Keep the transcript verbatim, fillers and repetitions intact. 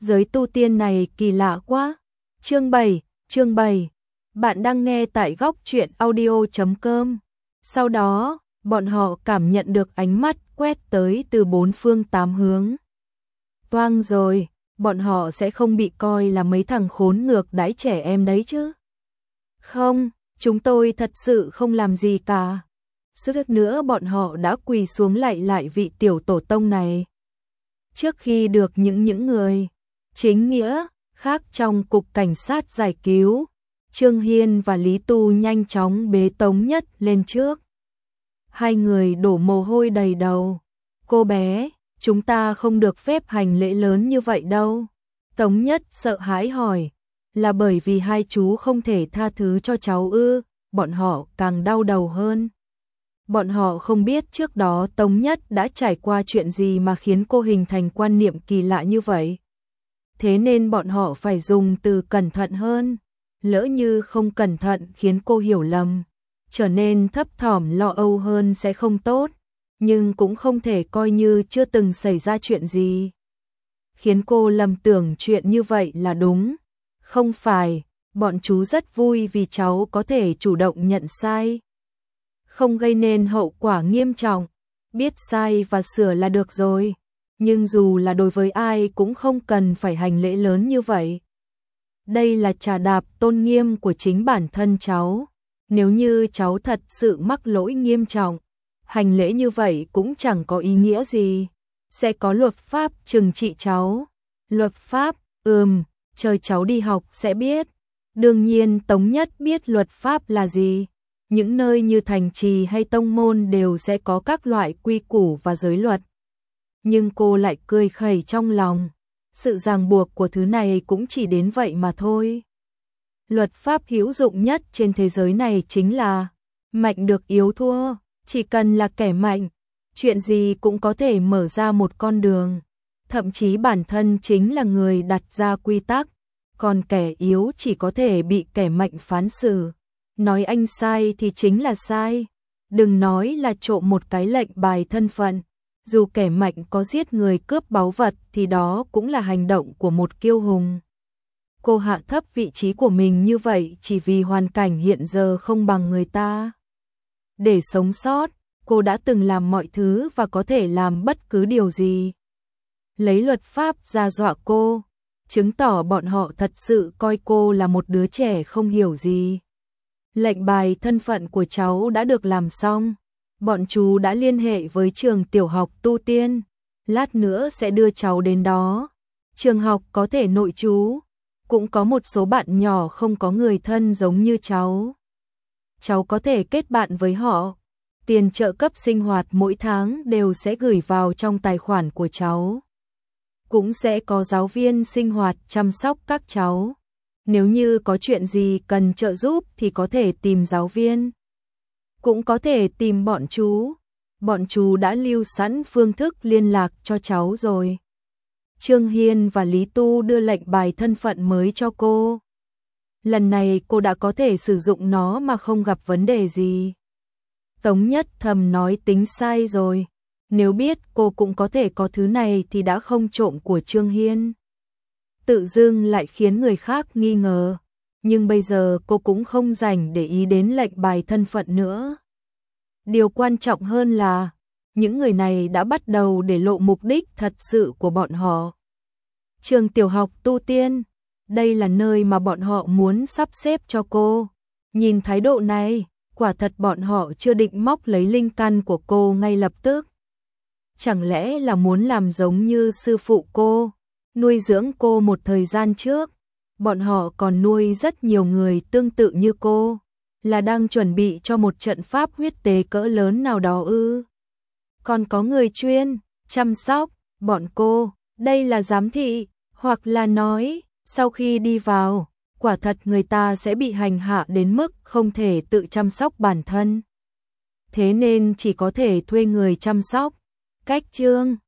giới tu tiên này kỳ lạ quá. Chương bảy, chương bảy. Bạn đang nghe tại góc truyện audio chấm com. Sau đó, bọn họ cảm nhận được ánh mắt quét tới từ bốn phương tám hướng. Toang rồi, bọn họ sẽ không bị coi là mấy thằng khốn ngược đãi trẻ em đấy chứ? Không, chúng tôi thật sự không làm gì cả. Suýt nữa bọn họ đã quỳ xuống lạy lại vị tiểu tổ tông này. Trước khi được những những người chính nghĩa khác trong cục cảnh sát giải cứu, Trương Hiên và Lý Tu nhanh chóng bế Tống Nhất lên trước. Hai người đổ mồ hôi đầy đầu. Cô bé, chúng ta không được phép hành lễ lớn như vậy đâu. Tống Nhất sợ hãi hỏi, là bởi vì hai chú không thể tha thứ cho cháu ư? Bọn họ càng đau đầu hơn. Bọn họ không biết trước đó Tống Nhất đã trải qua chuyện gì mà khiến cô hình thành quan niệm kỳ lạ như vậy. Thế nên bọn họ phải dùng từ cẩn thận hơn. Lỡ như không cẩn thận khiến cô hiểu lầm, trở nên thấp thỏm lo âu hơn sẽ không tốt. Nhưng cũng không thể coi như chưa từng xảy ra chuyện gì. Khiến cô lầm tưởng chuyện như vậy là đúng. Không phải, bọn chú rất vui vì cháu có thể chủ động nhận sai. Không gây nên hậu quả nghiêm trọng, biết sai và sửa là được rồi. Nhưng dù là đối với ai cũng không cần phải hành lễ lớn như vậy. Đây là trà đạp tôn nghiêm của chính bản thân cháu. Nếu như cháu thật sự mắc lỗi nghiêm trọng, hành lễ như vậy cũng chẳng có ý nghĩa gì. Sẽ có luật pháp trừng trị cháu. Luật pháp, ừm, chờ cháu đi học sẽ biết. Đương nhiên Tống Nhất biết luật pháp là gì. Những nơi như thành trì hay tông môn đều sẽ có các loại quy củ và giới luật. Nhưng cô lại cười khẩy trong lòng. Sự ràng buộc của thứ này cũng chỉ đến vậy mà thôi. Luật pháp hữu dụng nhất trên thế giới này chính là mạnh được yếu thua. Chỉ cần là kẻ mạnh, chuyện gì cũng có thể mở ra một con đường. Thậm chí bản thân chính là người đặt ra quy tắc. Còn kẻ yếu chỉ có thể bị kẻ mạnh phán xử. Nói anh sai thì chính là sai. Đừng nói là trộm một cái lệnh bài thân phận. Dù kẻ mạnh có giết người cướp báu vật thì đó cũng là hành động của một kiêu hùng. Cô hạ thấp vị trí của mình như vậy chỉ vì hoàn cảnh hiện giờ không bằng người ta. Để sống sót, cô đã từng làm mọi thứ và có thể làm bất cứ điều gì. Lấy luật pháp ra dọa cô, chứng tỏ bọn họ thật sự coi cô là một đứa trẻ không hiểu gì. Lệnh bài thân phận của cháu đã được làm xong. Bọn chú đã liên hệ với trường tiểu học tu tiên. Lát nữa sẽ đưa cháu đến đó. Trường học có thể nội trú. Cũng có một số bạn nhỏ không có người thân giống như cháu. Cháu có thể kết bạn với họ. Tiền trợ cấp sinh hoạt mỗi tháng đều sẽ gửi vào trong tài khoản của cháu. Cũng sẽ có giáo viên sinh hoạt chăm sóc các cháu. Nếu như có chuyện gì cần trợ giúp thì có thể tìm giáo viên. Cũng có thể tìm bọn chú. Bọn chú đã lưu sẵn phương thức liên lạc cho cháu rồi. Trương Hiên và Lý Tu đưa lệnh bài thân phận mới cho cô. Lần này cô đã có thể sử dụng nó mà không gặp vấn đề gì. Tống Nhất thầm nói tính sai rồi. Nếu biết cô cũng có thể có thứ này thì đã không trộm của Trương Hiên. Tự dưng lại khiến người khác nghi ngờ. Nhưng bây giờ cô cũng không rảnh để ý đến lệnh bài thân phận nữa. Điều quan trọng hơn là những người này đã bắt đầu để lộ mục đích thật sự của bọn họ. Trường tiểu học tu tiên, đây là nơi mà bọn họ muốn sắp xếp cho cô. Nhìn thái độ này, quả thật bọn họ chưa định móc lấy linh căn của cô ngay lập tức. Chẳng lẽ là muốn làm giống như sư phụ cô, nuôi dưỡng cô một thời gian trước. Bọn họ còn nuôi rất nhiều người tương tự như cô, là đang chuẩn bị cho một trận pháp huyết tế cỡ lớn nào đó ư? Còn có người chuyên chăm sóc bọn cô, đây là giám thị, hoặc là nói, sau khi đi vào, quả thật người ta sẽ bị hành hạ đến mức không thể tự chăm sóc bản thân. Thế nên chỉ có thể thuê người chăm sóc. Cách Trương